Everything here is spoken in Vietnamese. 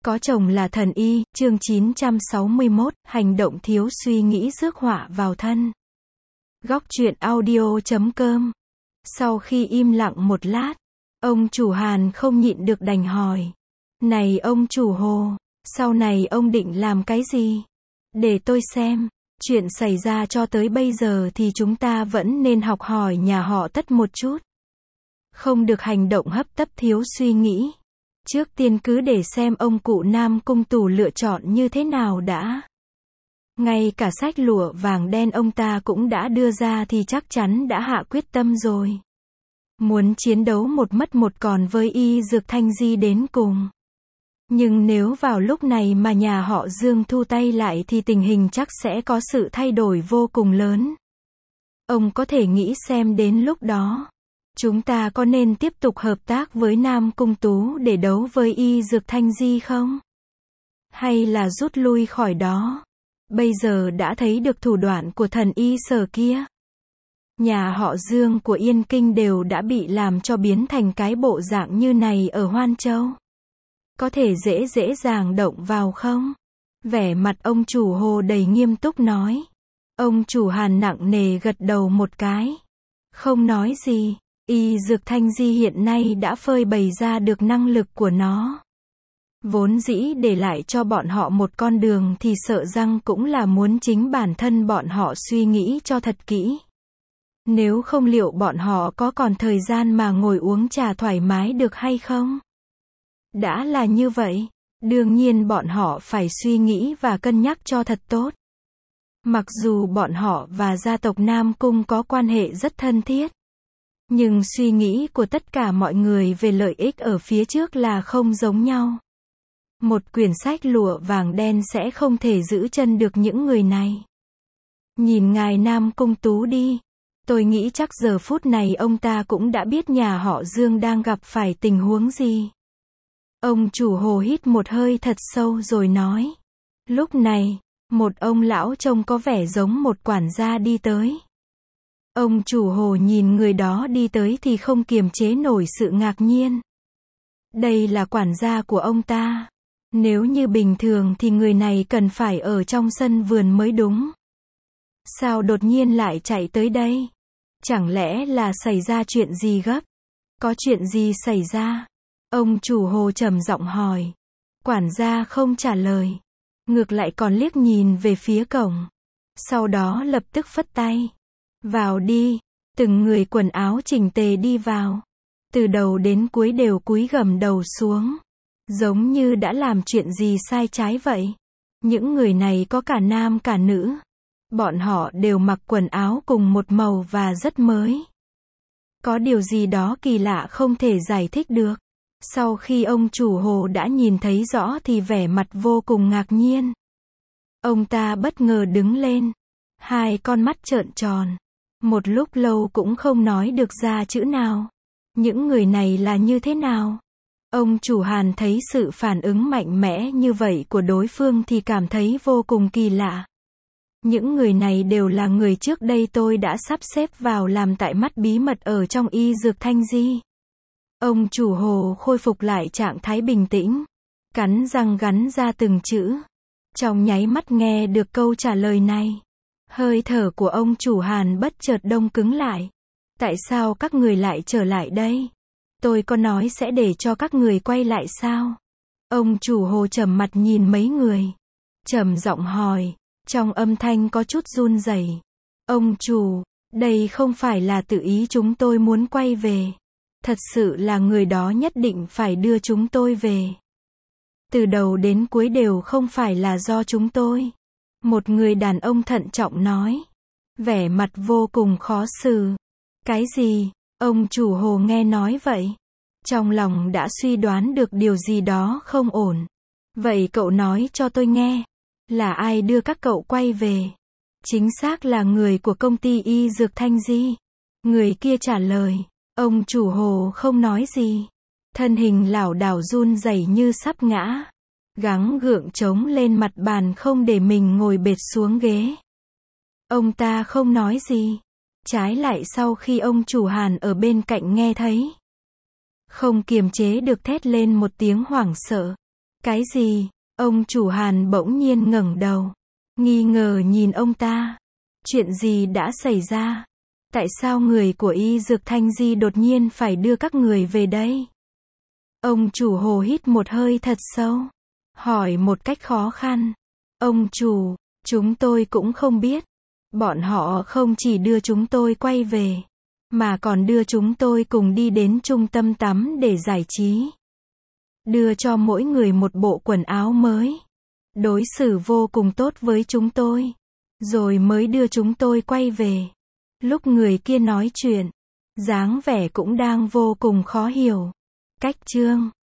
Có chồng là thần y, chương 961, hành động thiếu suy nghĩ rước họa vào thân. Góc truyện audio.com. Sau khi im lặng một lát, ông chủ Hàn không nhịn được đành hỏi. Này ông chủ Hồ, sau này ông định làm cái gì? Để tôi xem. Chuyện xảy ra cho tới bây giờ thì chúng ta vẫn nên học hỏi nhà họ Tất một chút. Không được hành động hấp tấp thiếu suy nghĩ. Trước tiên cứ để xem ông cụ Nam Cung Tù lựa chọn như thế nào đã. Ngay cả sách lụa vàng đen ông ta cũng đã đưa ra thì chắc chắn đã hạ quyết tâm rồi. Muốn chiến đấu một mất một còn với Y Dược Thanh Di đến cùng. Nhưng nếu vào lúc này mà nhà họ Dương thu tay lại thì tình hình chắc sẽ có sự thay đổi vô cùng lớn. Ông có thể nghĩ xem đến lúc đó, chúng ta có nên tiếp tục hợp tác với Nam Cung Tú để đấu với Y Dược Thanh Di không? Hay là rút lui khỏi đó? Bây giờ đã thấy được thủ đoạn của thần y Sở kia. Nhà họ Dương của Yên Kinh đều đã bị làm cho biến thành cái bộ dạng như này ở Hoan Châu. Có thể dễ dàng động vào không? Vẻ mặt ông chủ Hồ đầy nghiêm túc nói. Ông chủ Hàn nặng nề gật đầu một cái. Không nói gì. Y Dược Thanh Di hiện nay đã phơi bày ra được năng lực của nó. Vốn dĩ để lại cho bọn họ một con đường thì sợ rằng cũng là muốn chính bản thân bọn họ suy nghĩ cho thật kỹ. Nếu không liệu bọn họ có còn thời gian mà ngồi uống trà thoải mái được hay không? Đã là như vậy, đương nhiên bọn họ phải suy nghĩ và cân nhắc cho thật tốt. Mặc dù bọn họ và gia tộc Nam Cung có quan hệ rất thân thiết, nhưng suy nghĩ của tất cả mọi người về lợi ích ở phía trước là không giống nhau. Một quyển sách lụa vàng đen sẽ không thể giữ chân được những người này. Nhìn ngài Nam Cung Tú đi. Tôi nghĩ chắc giờ phút này ông ta cũng đã biết nhà họ Dương đang gặp phải tình huống gì. Ông chủ Hồ hít một hơi thật sâu rồi nói. Lúc này, một ông lão trông có vẻ giống một quản gia đi tới. Ông chủ Hồ nhìn người đó đi tới thì không kiềm chế nổi sự ngạc nhiên. Đây là quản gia của ông ta. Nếu như bình thường thì người này cần phải ở trong sân vườn mới đúng. Sao đột nhiên lại chạy tới đây? Chẳng lẽ là xảy ra chuyện gì gấp? Có chuyện gì xảy ra? Ông chủ Hồ trầm giọng hỏi. Quản gia không trả lời. Ngược lại còn liếc nhìn về phía cổng. Sau đó lập tức phất tay. Vào đi. Từng người quần áo chỉnh tề đi vào. Từ đầu đến cuối đều cúi gằm đầu xuống. Giống như đã làm chuyện gì sai trái vậy. Những người này có cả nam cả nữ. Bọn họ đều mặc quần áo cùng một màu và rất mới. Có điều gì đó kỳ lạ không thể giải thích được. Sau khi ông chủ Hồ đã nhìn thấy rõ thì vẻ mặt vô cùng ngạc nhiên. Ông ta bất ngờ đứng lên. Hai con mắt trợn tròn. Một lúc lâu cũng không nói được ra chữ nào. Những người này là như thế nào? Ông chủ Hàn thấy sự phản ứng mạnh mẽ như vậy của đối phương thì cảm thấy vô cùng kỳ lạ. Những người này đều là người trước đây tôi đã sắp xếp vào làm tại mắt bí mật ở trong Y Dược Thanh Di. Ông chủ Hồ khôi phục lại trạng thái bình tĩnh, cắn răng gắn ra từng chữ. Trong nháy mắt nghe được câu trả lời này, hơi thở của ông chủ Hàn bất chợt đông cứng lại. Tại sao các người lại trở lại đây? Tôi có nói sẽ để cho các người quay lại sao? Ông chủ Hồ trầm mặt nhìn mấy người, trầm giọng hỏi, trong âm thanh có chút run rẩy. Ông chủ, đây không phải là tự ý chúng tôi muốn quay về. Thật sự là người đó nhất định phải đưa chúng tôi về. Từ đầu đến cuối đều không phải là do chúng tôi. Một người đàn ông thận trọng nói. Vẻ mặt vô cùng khó xử. Cái gì? Ông chủ Hồ nghe nói vậy. Trong lòng đã suy đoán được điều gì đó không ổn. Vậy cậu nói cho tôi nghe. Là ai đưa các cậu quay về? Chính xác là người của công ty Y Dược Thanh Di. Người kia trả lời. Ông chủ Hồ không nói gì. Thân hình lảo đảo run rẩy như sắp ngã. Gắng gượng chống lên mặt bàn không để mình ngồi bệt xuống ghế. Ông ta không nói gì. Trái lại sau khi ông chủ Hàn ở bên cạnh nghe thấy, không kiềm chế được thét lên một tiếng hoảng sợ. Cái gì? Ông chủ Hàn bỗng nhiên ngẩng đầu, nghi ngờ nhìn ông ta. Chuyện gì đã xảy ra? Tại sao người của Y Dược Thanh Di đột nhiên phải đưa các người về đây? Ông chủ Hồ hít một hơi thật sâu, hỏi một cách khó khăn. Ông chủ, chúng tôi cũng không biết. Bọn họ không chỉ đưa chúng tôi quay về, mà còn đưa chúng tôi cùng đi đến trung tâm tắm để giải trí. Đưa cho mỗi người một bộ quần áo mới. Đối xử vô cùng tốt với chúng tôi. Rồi mới đưa chúng tôi quay về. Lúc người kia nói chuyện, dáng vẻ cũng đang vô cùng khó hiểu. Cách chương